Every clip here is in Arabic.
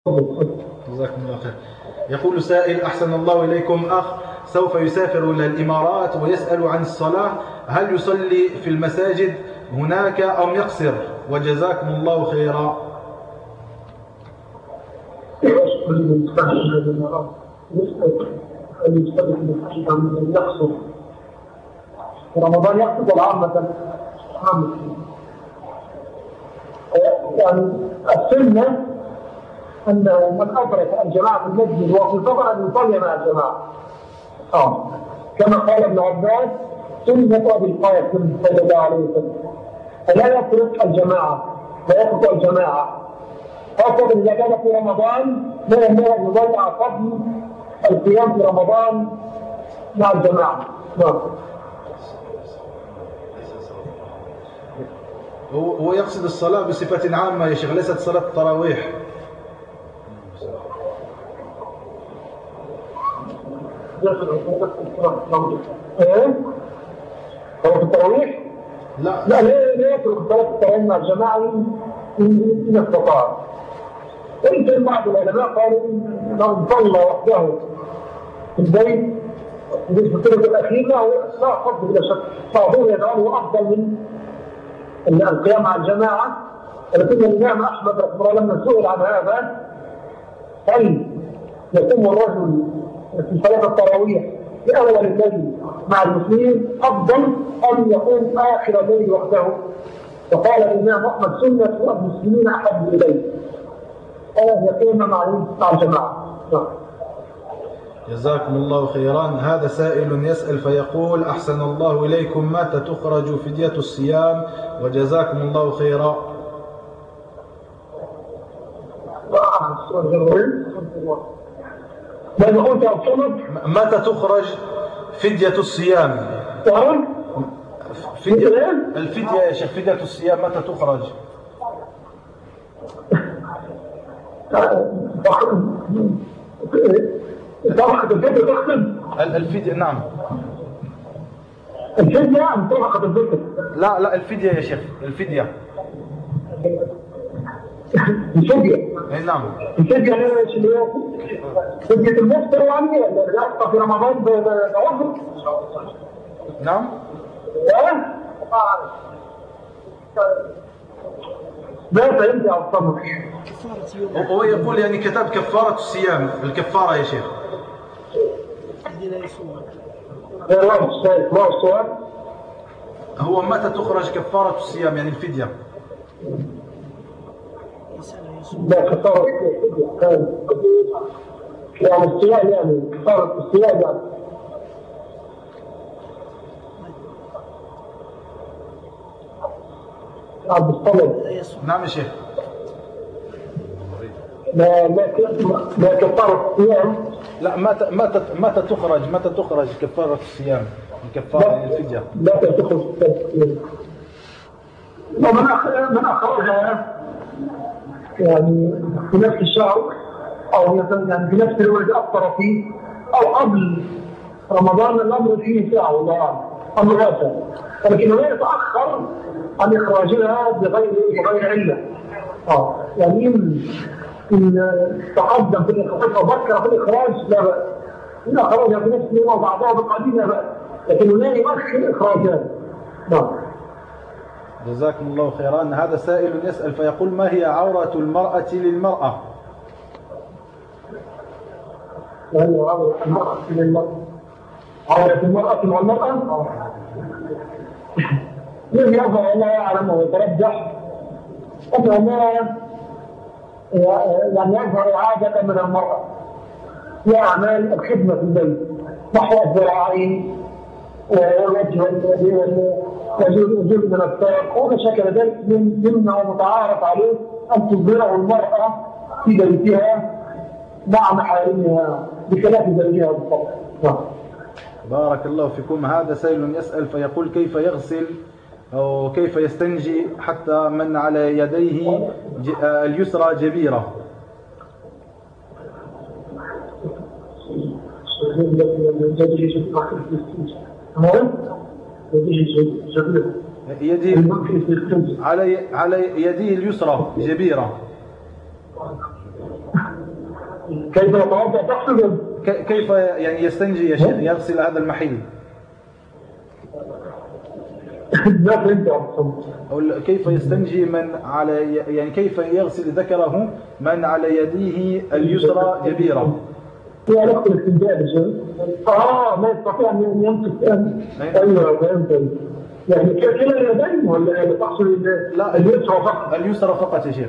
جزاكم الله خير. يقول سائل: أحسن الله إليكم، أخ سوف يسافر إلى الإمارات ويسأل عن الصلاة، هل يصلي في المساجد هناك أم يقصر؟ وجزاكم الله خيرا. في رمضان يقصد العامة يعني السنة أنه من أدرك الجماعة في المسجد وفي الفضل أن يصلي مع الجماعة. كما قال ابن عباس: سنة أبي القاسم صلى الله عليه وسلم، فلا يترك الجماعة ويترك الجماعة، خاصة إذا كان في رمضان لا ينبغي أن يضيع فضل القيام في رمضان مع الجماعة. هو يقصد الصلاة بصفة عامة يا شيخ، ليست صلاة التراويح. صلاة التراويح؟ لا يترك صلاة التراويح مع الجماعة إن استطاع. وإن كان بعض العلماء قالوا إنه صلى وحده في البيت في السنة الأخيرة لا فضل بلا شك، بعضهم يجعله أفضل من القيام مع الجماعة. ولكن الإمام أحمد رحمه الله لما سئل عن هذا: هل يتم الرجل في صلاة التراويح في أول الليل مع المسلمين أفضل أم يقوم آخر الليل وحده؟ فقال الإمام أحمد: سنة المسلمين أحب إليه أن يقوم مع الجماعة. جزاكم الله خيرا. هذا سائل يسأل فيقول: أحسن الله إليكم، متى تخرج فدية الصيام؟ وجزاكم الله خيرا. متى تخرج فدية الصيام؟ الفدية يا شيخ، فدية الصيام متى تخرج؟ الفدية نعم. الفدية أم طبقة الذكر؟ لا الفدية يا شيخ، الفدية. الفدية؟ نعم. الفدية فدية المفطر يعني يقطع في رمضان بعذر؟ نعم. ما فهمت يا أستاذ. هو يقول يعني كتاب كفارة الصيام، الكفارة يا شيخ. هو متى تخرج كفارة الصيام يعني الفدية؟ لا كفارة الفدية يعني الصيام، يعني كفارة الصيام يعني. عبد الصمد. نعم يا شيخ. ما كفارة الصيام. لا متى تخرج كفارة الصيام، كفارة الفدية؟ لا تخرج الصيام. من أخرجها يعني في نفس الشهر أو مثلا يعني في نفس الوقت أفطر فيه أو قبل رمضان، الأمر فيه ساعة والله أعلم، أمر واسع، ولكنه لا يتأخر عن إخراجها بغير علة. يعني إن تقدم في الإخراج وبكر في الإخراج لا بأس، إن أخرجها في نفس اليوم وبعضها بقليل لا بأس، لكنه لا يؤخر إخراجها. جزاكم الله خيرا. هذا سائل يسأل فيقول: ما هي عورة المرأة للمرأة؟ ما هي عورة المرأة للمرأة؟ عورة المرأة مع المرأة؟ لم يظهر الله يعلم ويترجح أنه ما يعني يظهر عادة من المرأة في أعمال الخدمة في البيت نحو الذراعين والوجه وجود من الساق وما شكل ذلك مما متعارف عليه أن تظهره المرأة في بيتها مع محارمها بخلاف زوجها بالطبع. بارك الله فيكم. هذا سائل يسأل فيقول: كيف يغسل أو كيف يستنجي حتى من على يديه اليسرى جبيرة؟ يده على يده اليسرى جبيرة. كيف يتوضأ تقصد؟ كيف يعني يستنجي يا شيخ يغسل هذا المحل؟ لا فهمت. كيف يستنجي من على يعني كيف يغسل ذكره من على يديه اليسرى جبيرة؟ في علاقة الاستنجاء ما يستطيع أن يمسك. أيوه فهمت. يعني كلا اليدين ولا تقصد؟ لا اليسرى فقط. اليسرى فقط يا شيخ.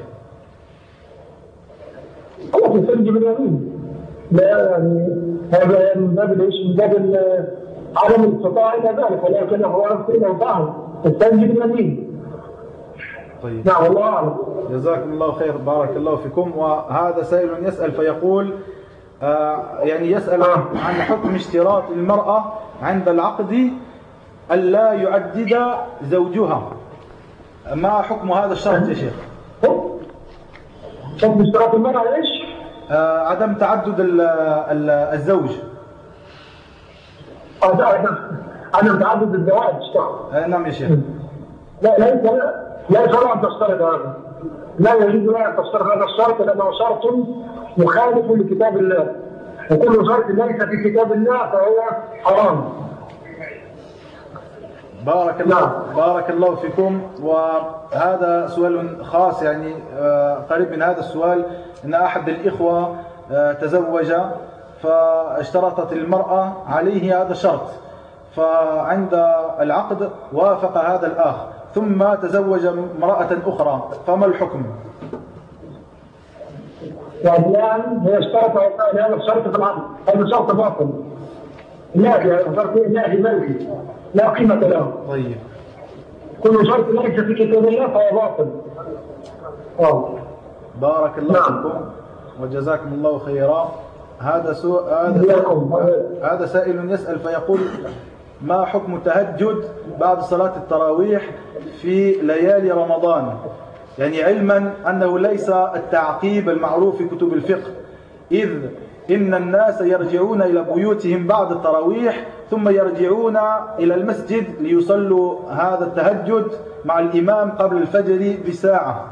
خلاص يستنجي باليمين. لا يعني هذا من باب ايش؟ من باب عدم الاستطاعة إلى ذلك، ولكن هو لو فعل يستنجي باليمين. طيب. نعم والله أعلم. جزاكم الله خير، بارك الله فيكم. وهذا سائل يسأل فيقول يعني يسأل عن حكم اشتراط المرأة عند العقد ألا يعدد زوجها. ما حكم هذا الشرط يا شيخ؟ حكم اشتراط المرأة ايش؟ عدم تعدد الزوج. عدم تعدد الزواج. نعم يا شيخ. لا يجوز أن تشترط هذا. لا يجوز أن تشترط هذا الشرط لأنه شرط مخالف لكتاب الله، وكل شرط ليس في كتاب الله فهو حرام. بارك الله فيكم. وهذا سؤال خاص يعني قريب من هذا السؤال، إن أحد الإخوة تزوج فاشترطت المرأة عليه هذا الشرط، فعند العقد وافق هذا الأخ ثم تزوج امرأة أخرى، فما الحكم؟ يعني الآن هو اشترط هذا الشرط في العقد، هذا شرط باطل. لا ملكي لا قيمة له. طيب. كل شرط ليس في كتاب الله فهو باطل. بارك الله فيكم وجزاكم الله خيرا. هذا سائل يسأل فيقول: ما حكم التهجد بعد صلاة التراويح في ليالي رمضان؟ يعني علما أنه ليس التعقيب المعروف في كتب الفقه، إذ إن الناس يرجعون إلى بيوتهم بعد التراويح ثم يرجعون إلى المسجد ليصلوا هذا التهجد مع الإمام قبل الفجر بساعة.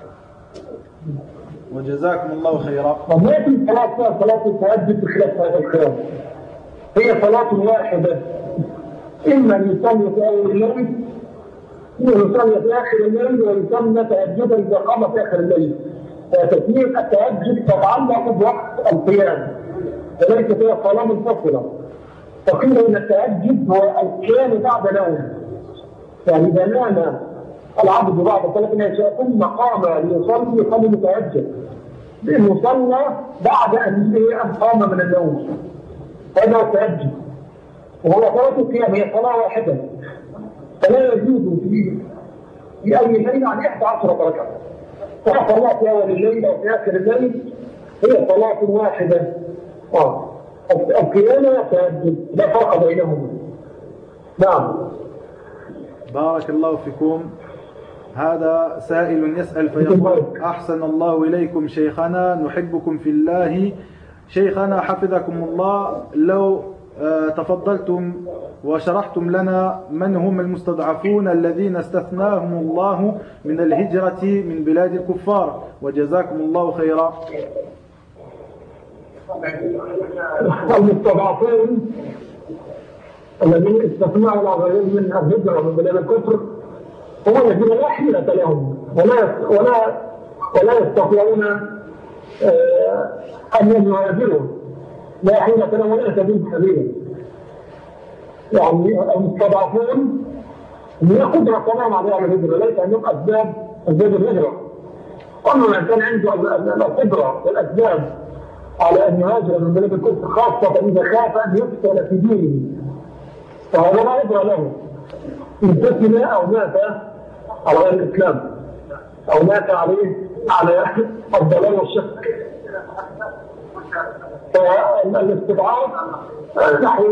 وجزاكم الله خيرا. ما في صلاة التهجد بخلاف هذا الكلام، هي صلاة واحدة، إما أن يصلي في أول الليل ويصلي في آخر الليل ويسمى تهجدا إذا قام في آخر الليل. فتسمية التهجد تتعلق بوقت القيام وليس فيها صلاة منفصلة. فقيل إن التهجد هو القيام بعد نوم، يعني إذا نام العبد بعد صلاة العشاء ثم قام ليصلي متهجد، لأنه صلى بعد أن قام من النوم، هذا هو التهجد. وهو صلاة القيام هي صلاة واحدة، فلا يجوز في أي ليلة عن 11 ركعة. سواء صلاة في أول الليل أو في آخر الليل هي صلاة واحدة. القيام والتهجد لا فرق بينهما. نعم. بارك الله فيكم. هذا سائل يسأل فيقول: أحسن الله إليكم شيخنا، نحبكم في الله. شيخنا حفظكم الله، لو تفضلتم وشرحتم لنا من هم المستضعفون الذين استثناهم الله من الهجرة من بلاد الكفار، وجزاكم الله خيرا. المستضعفون الذين استثناهم الله من الهجرة من بلاد الكفر هم الذين لا حيلة لهم ولا يستطيعون أن يهاجروا، لا حيلة لهم ولا يهتدون سبيلا. يعني المستضعفون من قدرة تمام على الهجرة، ليس عندهم أسباب الهجرة. أما من كان عنده القدرة والأسباب على أن يهاجر من بلاد الكفر، خاصة إذا خاف أن يقتل في دينه، فهذا لا عذر له إن فتن أو مات على غير الإسلام أو مات عليه على الضلال والشك. فالاستضعاف نحو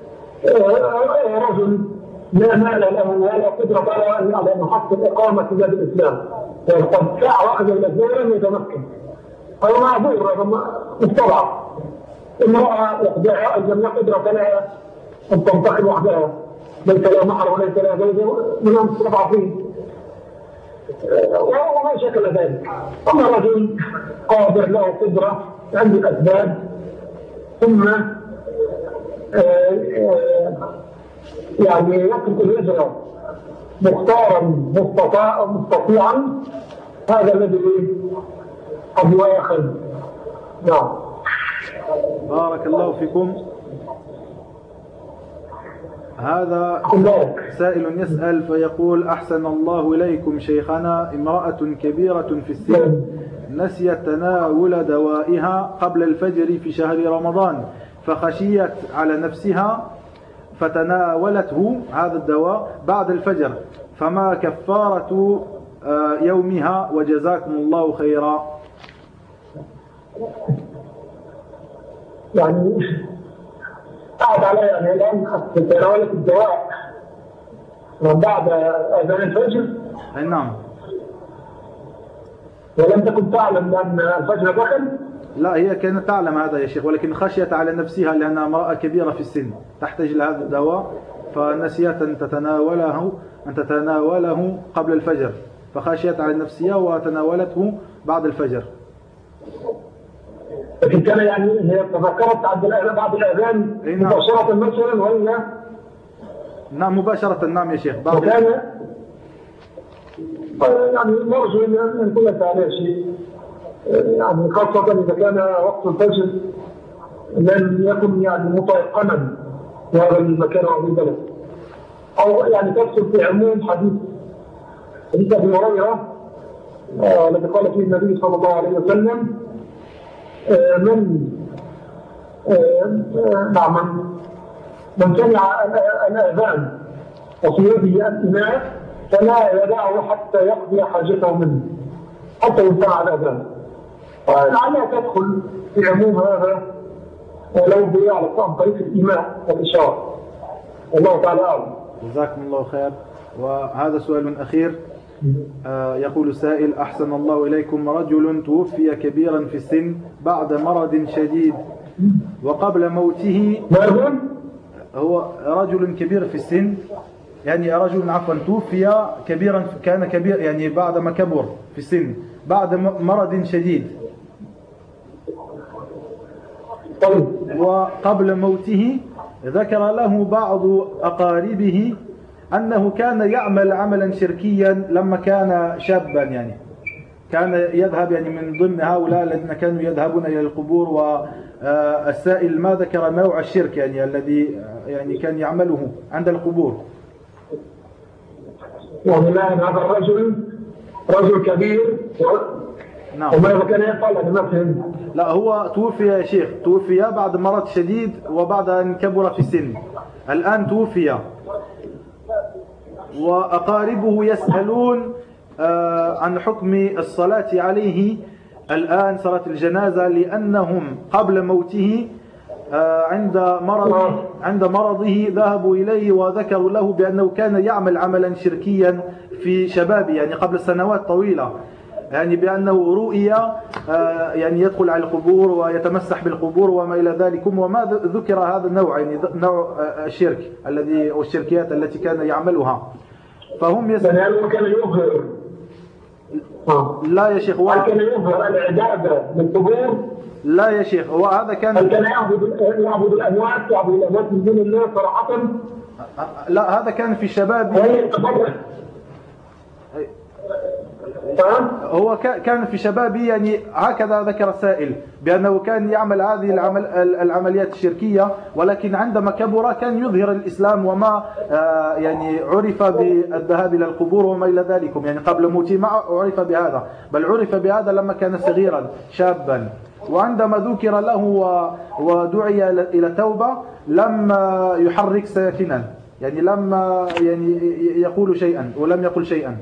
رجل لا مال له ولا قدرة على أن يحصل إقامة في بلاد الإسلام، وقد سعى واحد من الدول يتمكن، فهو معذور مستضعف. امرأة وحدها أيضا لا قدرة لها أن تنتقل وحدها، ليس لها محرم وليس لها زوجة، من المستضعفين وما شكل ذلك. أما رجل قادر له قدرة عنده الأسباب، ثم يعني يترك الهجرة مختارا مستطيعا، هذا الذي قد يؤاخذ. نعم. بارك الله فيكم. هذا سائل يسأل فيقول: أحسن الله إليكم شيخنا، امرأة كبيرة في السن نسيت تناول دوائها قبل الفجر في شهر رمضان، فخشيت على نفسها فتناولته هذا الدواء بعد الفجر، فما كفارة يومها؟ وجزاكم الله خيرا. يعني قاعد علي يعني الآن تناولت الدواء من بعد أذان الفجر. نعم. ولم تكن تعلم أن الفجر دخل؟ لا، هي كانت تعلم هذا يا شيخ، ولكن خشيت على نفسها لأنها امرأة كبيرة في السن تحتاج لهذا الدواء، فنسيت أن تتناوله قبل الفجر، فخشيت على نفسها وتناولته بعد الفجر. لكن كان يعني هي تذكرت بعد الأذان مباشرة مثلا ولا؟ نعم مباشرة. نعم يا شيخ. وكان يعني نرجو أن نقول عليه شيء، يعني خاصة إذا كان وقت الفجر لم يكن يعني متيقنا في هذا المكان أو البلد، أو يعني تدخل في عموم حديث أبي هريرة الذي قال فيه النبي صلى الله عليه وسلم: من سمع الأذان وفي يده الإناء فلا يدعه حتى يقضي حاجته منه حتى ينتهى الأذان. لعلها تدخل في عموم هذا ولو على طريق الإيماء والإشارة. والله تعالى أعلم. جزاكم الله خير. وهذا سؤال أخير. يقول السائل: أحسن الله إليكم، رجل توفي كبيرا في السن بعد مرض شديد، وقبل موته هو رجل كبير في السن، يعني رجل توفي كبيرا، كان كبير يعني بعدما كبر في السن بعد مرض شديد، وقبل موته ذكر له بعض أقاربه أنه كان يعمل عملا شركيا لما كان شابا، يعني كان يذهب يعني من ضمن هؤلاء الذين كانوا يذهبون إلى القبور. والسائل ما ذكر نوع الشرك يعني الذي يعني كان يعمله عند القبور. والله هذا الرجل رجل كبير. نعم. وماذا كان يفعل؟ أنا ما فهمت. لا، هو توفي يا شيخ، توفي بعد مرض شديد وبعد أن كبر في السن، الآن توفي، وأقاربه يسألون عن حكم الصلاة عليه الآن، صلاة الجنازة، لأنهم قبل موته عند مرضه ذهبوا إليه وذكروا له بأنه كان يعمل عملا شركيا في شبابه، يعني قبل سنوات طويلة، يعني بأنه رؤيا يعني يدخل على القبور ويتمسح بالقبور وما إلى ذلك، وما ذكر هذا النوع، يعني نوع الشرك الذي أو الشركيات التي كان يعملها. فهم يسألون كان يظهر. لا يا شيخ، هل كان يظهر العبادة بالقبور؟ لا يا شيخ، هذا كان هل كان يعبد الأموات من دون الله صراحة؟ لا، هذا كان في شباب. هو كان في شبابه، يعني هكذا ذكر السائل بأنه كان يعمل هذه العمليات الشركية، ولكن عندما كبر كان يظهر الإسلام وما يعني عرف بالذهاب إلى القبور وما إلى ذلك، يعني قبل موته ما عرف بهذا، بل عرف بهذا لما كان صغيرا شابا، وعندما ذكر له ودعي إلى التوبة لم يحرك ساكنا، يعني لم يعني يقول شيئا ولم يقل شيئا.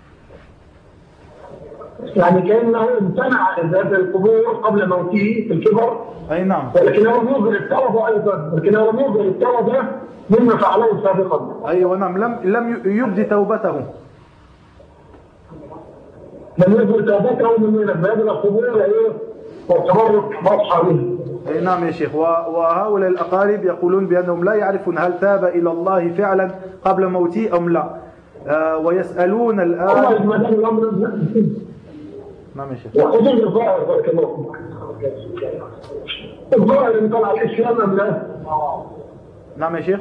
يعني كأنه امتنع عن ذهاب القبور قبل موته في الكبر. أي نعم. ولكنه يظهر التوبة أيضا، ولكنه يظهر التوبة مما فعله سابقا. أيوة نعم، لم يبدي توبته. لم يظهر توبته من الذهاب إلى القبور والتبرك واضحة به. أي نعم يا شيخ. وهؤلاء الأقارب يقولون بأنهم لا يعرفون هل تاب إلى الله فعلا قبل موته أم لا. ويسألون الآن. نعم يا شيخ. وحدود الظاهر بارك الله فيك. الظاهر اللي طلع الإسلام أم لا؟ نعم يا شيخ.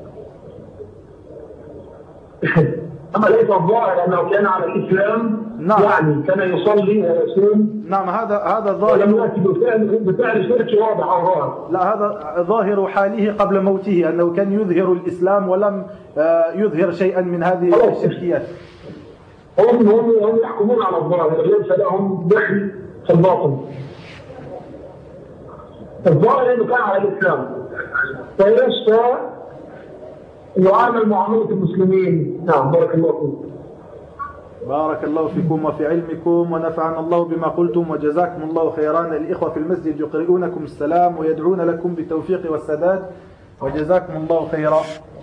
أما ليس الظاهر أنه كان على الإسلام. نعم. يعني كان يصلي ويصوم. نعم هذا ظاهر. ولم يأتي بفعل شرك واضح أو ظاهر. لا هذا ظاهر حاله قبل موته، أنه كان يظهر الإسلام ولم يظهر شيئا من هذه الشركيات. هم يحكمون على الظاهر، ليس لهم دخل في الباطن. الظاهر انه كان على الاسلام فيشفى يعامل معامله المسلمين. نعم بارك الله فيكم. بارك الله فيكم وفي علمكم ونفعنا الله بما قلتم وجزاكم الله خيرا. الإخوة في المسجد يقرؤونكم السلام ويدعون لكم بالتوفيق والسداد وجزاكم الله خيرا.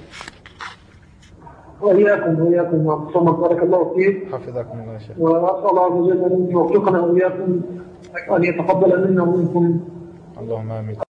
وإياكم وأحسن بارك الله فيك. حفظكم الله يا شيخ. وأسأل الله عز وجل أن يوفقنا وإياكم وأن يتقبل منا ومنكم. اللهم آمين.